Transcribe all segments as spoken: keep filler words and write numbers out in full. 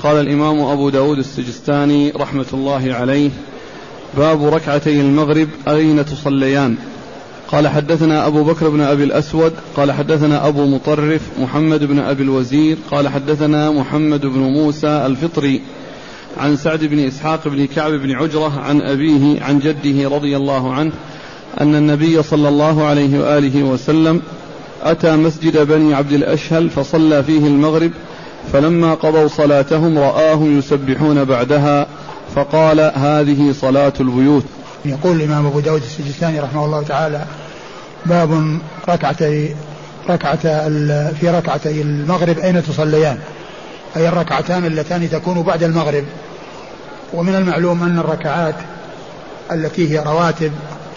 قال الإمام أبو داود السجستاني رحمة الله عليه: باب ركعتي المغرب أين تصليان؟ قال حدثنا أبو بكر بن أبي الأسود قال حدثنا أبو مطرف محمد بن أبي الوزير قال حدثنا محمد بن موسى الفطري عن سعد بن إسحاق بن كعب بن عجرة عن أبيه عن جده رضي الله عنه أن النبي صلى الله عليه وآله وسلم أتى مسجد بني عبد الأشهل فصلى فيه المغرب، فلما قضوا صلاتهم رآهم يسبحون بعدها فقال: هذه صلاة البيوت. يقول الإمام أبو داود السجستاني رحمه الله تعالى: باب ركعتي ركعة في ركعتي المغرب أين تصليان؟ أي الركعتان اللتان تكون بعد المغرب. ومن المعلوم أن الركعات التي هي رواتب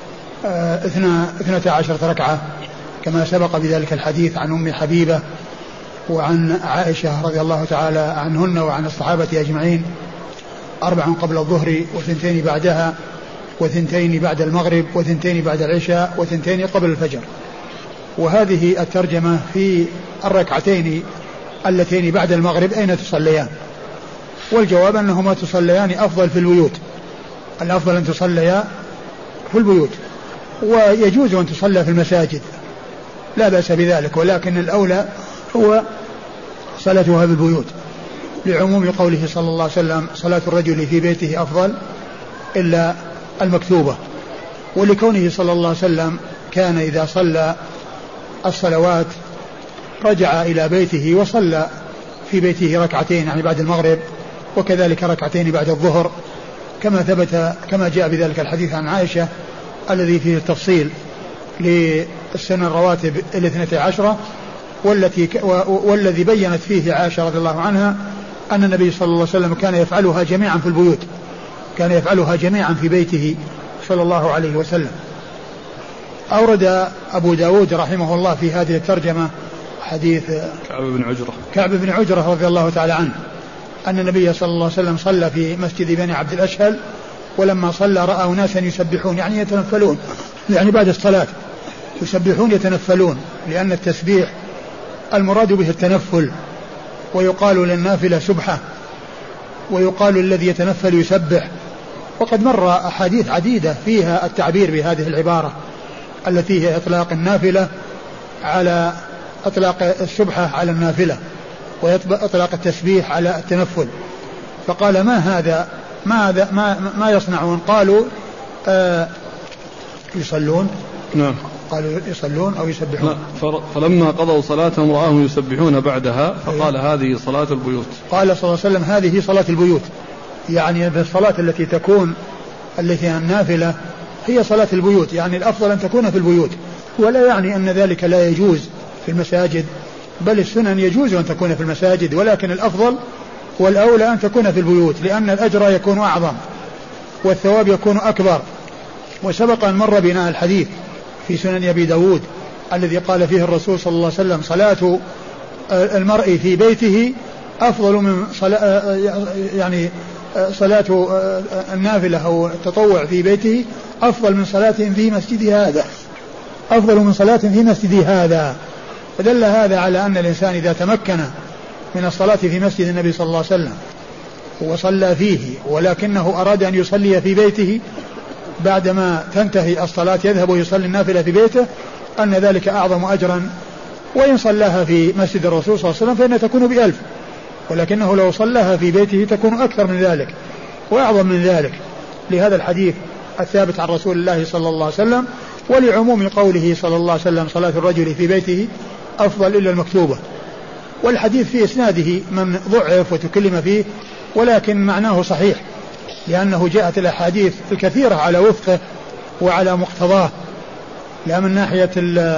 اثنتا عشرة ركعة، كما سبق بذلك الحديث عن أم حبيبة وعن عائشة رضي الله تعالى عنهن وعن الصحابة أجمعين: أربع قبل الظهر وثنتين بعدها وثنتين بعد المغرب وثنتين بعد العشاء وثنتين قبل الفجر. وهذه الترجمة في الركعتين اللتين بعد المغرب أين تصليان؟ والجواب أنهما تصليان أفضل في البيوت، الأفضل أن تصليا في البيوت، ويجوز أن تصلى في المساجد لا بأس بذلك، ولكن الأولى هو صلاتها في البيوت، لعموم قوله صلى الله عليه وسلم: صلاة الرجل في بيته أفضل إلا المكتوبة، ولكونه صلى الله عليه وسلم كان إذا صلى الصلوات رجع إلى بيته وصلى في بيته ركعتين يعني بعد المغرب، وكذلك ركعتين بعد الظهر، كما ثبت كما جاء بذلك الحديث عن عائشة الذي فيه التفصيل للسنة الرواتب الاثنتي عشرة، والتي والذي بينت فيه عائشة رضي الله عنها أن النبي صلى الله عليه وسلم كان يفعلها جميعا في البيوت، كان يفعلها جميعا في بيته صلى الله عليه وسلم. أورد أبو داود رحمه الله في هذه الترجمة حديث كعب بن عجرة كعب بن عجرة رضي الله تعالى عنه أن النبي صلى الله عليه وسلم صلى في مسجد بني عبد الأشهل، ولما صلى رأى ناسا يسبحون يعني يتنفلون، يعني بعد الصلاة يسبحون يتنفلون، لأن التسبيح المراد به التنفل، ويقال للنافلة سبحة، ويقال الذي يتنفل يسبح. وقد مر أحاديث عديدة فيها التعبير بهذه العبارة التي هي إطلاق النافلة على إطلاق السبحة على النافلة، وإطلاق التسبيح على التنفل. فقال: ما هذا ما هذا ما, ما يصنعون؟ قالوا آه يصلون. نعم. قالوا يصلون أو يسبحون. فلما قضوا صلاتهم رآهم يسبحون بعدها فقال: هذه صلاة البيوت. قال صلى الله عليه وسلم: هذه صلاة البيوت، يعني بالصلاة التي تكون التي هي النافلة هي صلاة البيوت، يعني الأفضل أن تكون في البيوت، ولا يعني أن ذلك لا يجوز في المساجد، بل السنن يجوز أن تكون في المساجد، ولكن الأفضل والأولى أن تكون في البيوت، لأن الأجر يكون أعظم والثواب يكون أكبر. وسبق أن مر بنا الحديث في سنن أبي داود الذي قال فيه الرسول صلى الله عليه وسلم: صلاة المرء في بيته أفضل من صلاة يعني صلاة النافلة أو التطوع في بيته أفضل من صلاة في مسجد هذا أفضل من صلاة في مسجد هذا. فدل هذا على أن الإنسان إذا تمكن من الصلاة في مسجد النبي صلى الله عليه وسلم وصلى فيه، ولكنه أراد أن يصلي في بيته بعدما تنتهي الصلاة يذهب ويصلي النافلة في بيته، أن ذلك أعظم أجرا. وإن صلاها في مسجد الرسول صلى الله عليه وسلم فإنها تكون بألف، ولكنه لو صلاها في بيته تكون أكثر من ذلك وأعظم من ذلك، لهذا الحديث الثابت عن رسول الله صلى الله عليه وسلم، ولعموم قوله صلى الله عليه وسلم: صلاة الرجل في بيته أفضل إلا المكتوبة. والحديث في إسناده من ضعف وتكلم فيه، ولكن معناه صحيح، لأنه جاءت الأحاديث الكثيرة على وفقه وعلى مقتضاه، لا من ناحية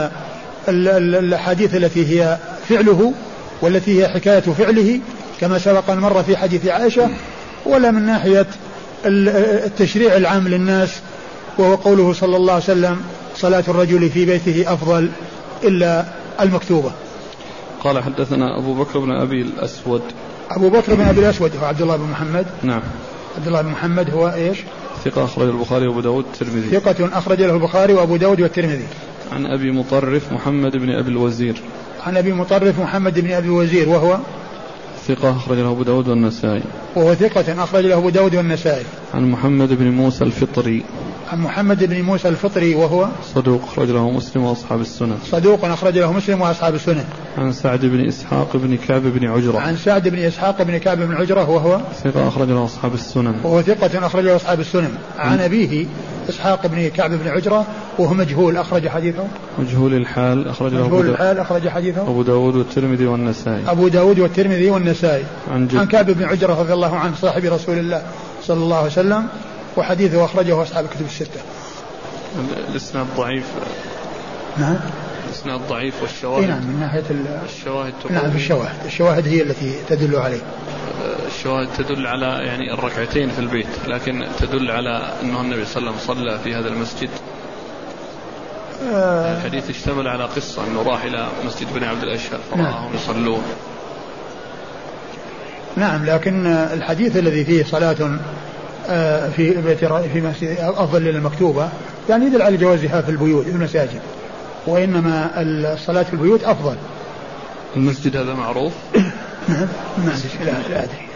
الحديث التي هي فعله والتي هي حكاية فعله كما سبق أن مر في حديث عائشة، ولا من ناحية التشريع العام للناس، وهو قوله صلى الله عليه وسلم: صلاة الرجل في بيته أفضل إلا المكتوبة. قال: حدثنا أبو بكر بن أبي الأسود. أبو بكر بن أبي الأسود هو عبد الله بن محمد. نعم. عبد الله بن محمد هو إيش؟ ثقة أخرج البخاري وأبو داود والترمذي. ثقة أخرج له البخاري وأبو داود والترمذي. عن أبي مطرف محمد بن أبي الوزير. عن أبي مطرف محمد بن أبي الوزير وهو ثقة أخرج له أبو داود والنسائي. وهو ثقة أخرج له أبو داود والنسائي. عن محمد بن موسى الفطري. عن محمد بن موسى الفطري وهو صدوق أخرج له مسلم وأصحاب السنن. صدوق أخرج له مسلم وأصحاب السنن. عن سعد بن إسحاق بن كعب بن عجرة. عن سعد بن إسحاق بن كعب بن عجرة وهو ثقة أخرج له أصحاب السنن. وهو ثقة أخرج له أصحاب السنن. عن أبيه إسحاق بن كعب بن عجرة وهو مجهول أخرج حديثه. مجهول الحال أخرج له مجهول الحال أخرج حديثه أبو داود والترمذي والنسائي. أبو داود والترمذي والنسائي. عن, عن كعب بن عجرة رضي الله عنه صاحب رسول الله صلى الله عليه وسلم وحديثه أخرجه أصحاب الكتب الستة. الإسناد ضعيف. نعم الإسناد ضعيف والشواهد. نعم من ناحية الشواهد. نعم في الشواهد الشواهد هي التي تدل عليه. الشواهد تدل على يعني الركعتين في البيت، لكن تدل على أنه النبي صلى الله عليه وسلم صلى في هذا المسجد. آه الحديث اشتمل على قصة أنه راح إلى مسجد بني عبد الأشهر فرآهم نعم. يصلون. نعم لكن الحديث الذي فيه صلاة في بيت في مسجد أفضل للمكتوبة يعني يدل على جوازها في البيوت المساجد، وإنما الصلاة في البيوت أفضل. المسجد هذا معروف. نعم لا أدري.